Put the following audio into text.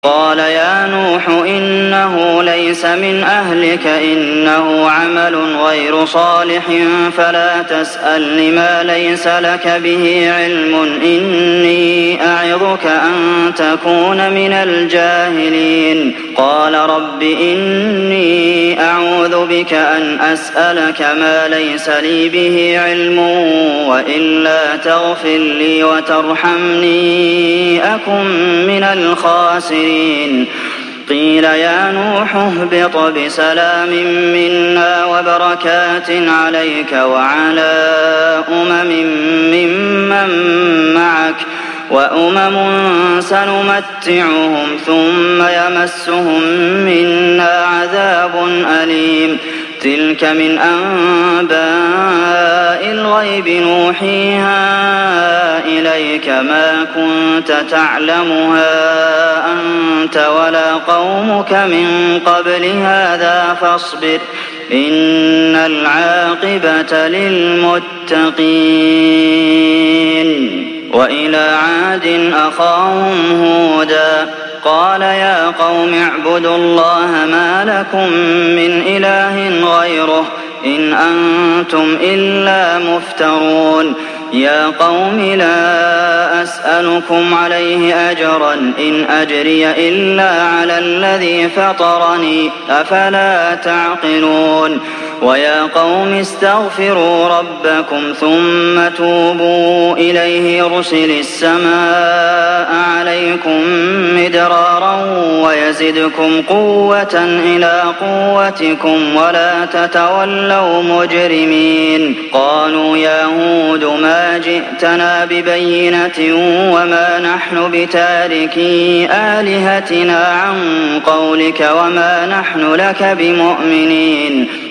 قال يا نوح إنه ليس من أهلك إنه عمل غير صالح فلا تسألني ما ليس لك به علم إني أعظك أن تكون من الجاهلين قال رب إني أعوذ بك أن أسألك ما ليس لي به علم وإلا تغفر لي وترحمني أكن من الخاسرين قيل يا نوح اهبط بسلام منا وبركات عليك وعلى ممن معك وأمم سنمتعهم ثم يمسهم منا عذاب أليم تلك من أنباء الغيب نوحيها إليك ما كنت تعلمها أنت ولا قومك من قبل هذا فاصبر إن العاقبة للمتقين وإلى عاد أخاهم هودا قال يا قوم اعبدوا الله ما لكم من إله غيره إن أنتم إلا مفترون يا قوم لا أسألكم عليه أجرا إن أجري إلا على الذي فطرني أفلا تعقلون ويا قوم استغفروا ربكم ثم توبوا إليه يرسل السماء عليكم مدرارا ويزدكم قوة إلى قوتكم ولا تتولوا مجرمين قالوا يا هود ما جئتنا ببينة وما نحن بتاركي آلهتنا عن قولك وما نحن لك بمؤمنين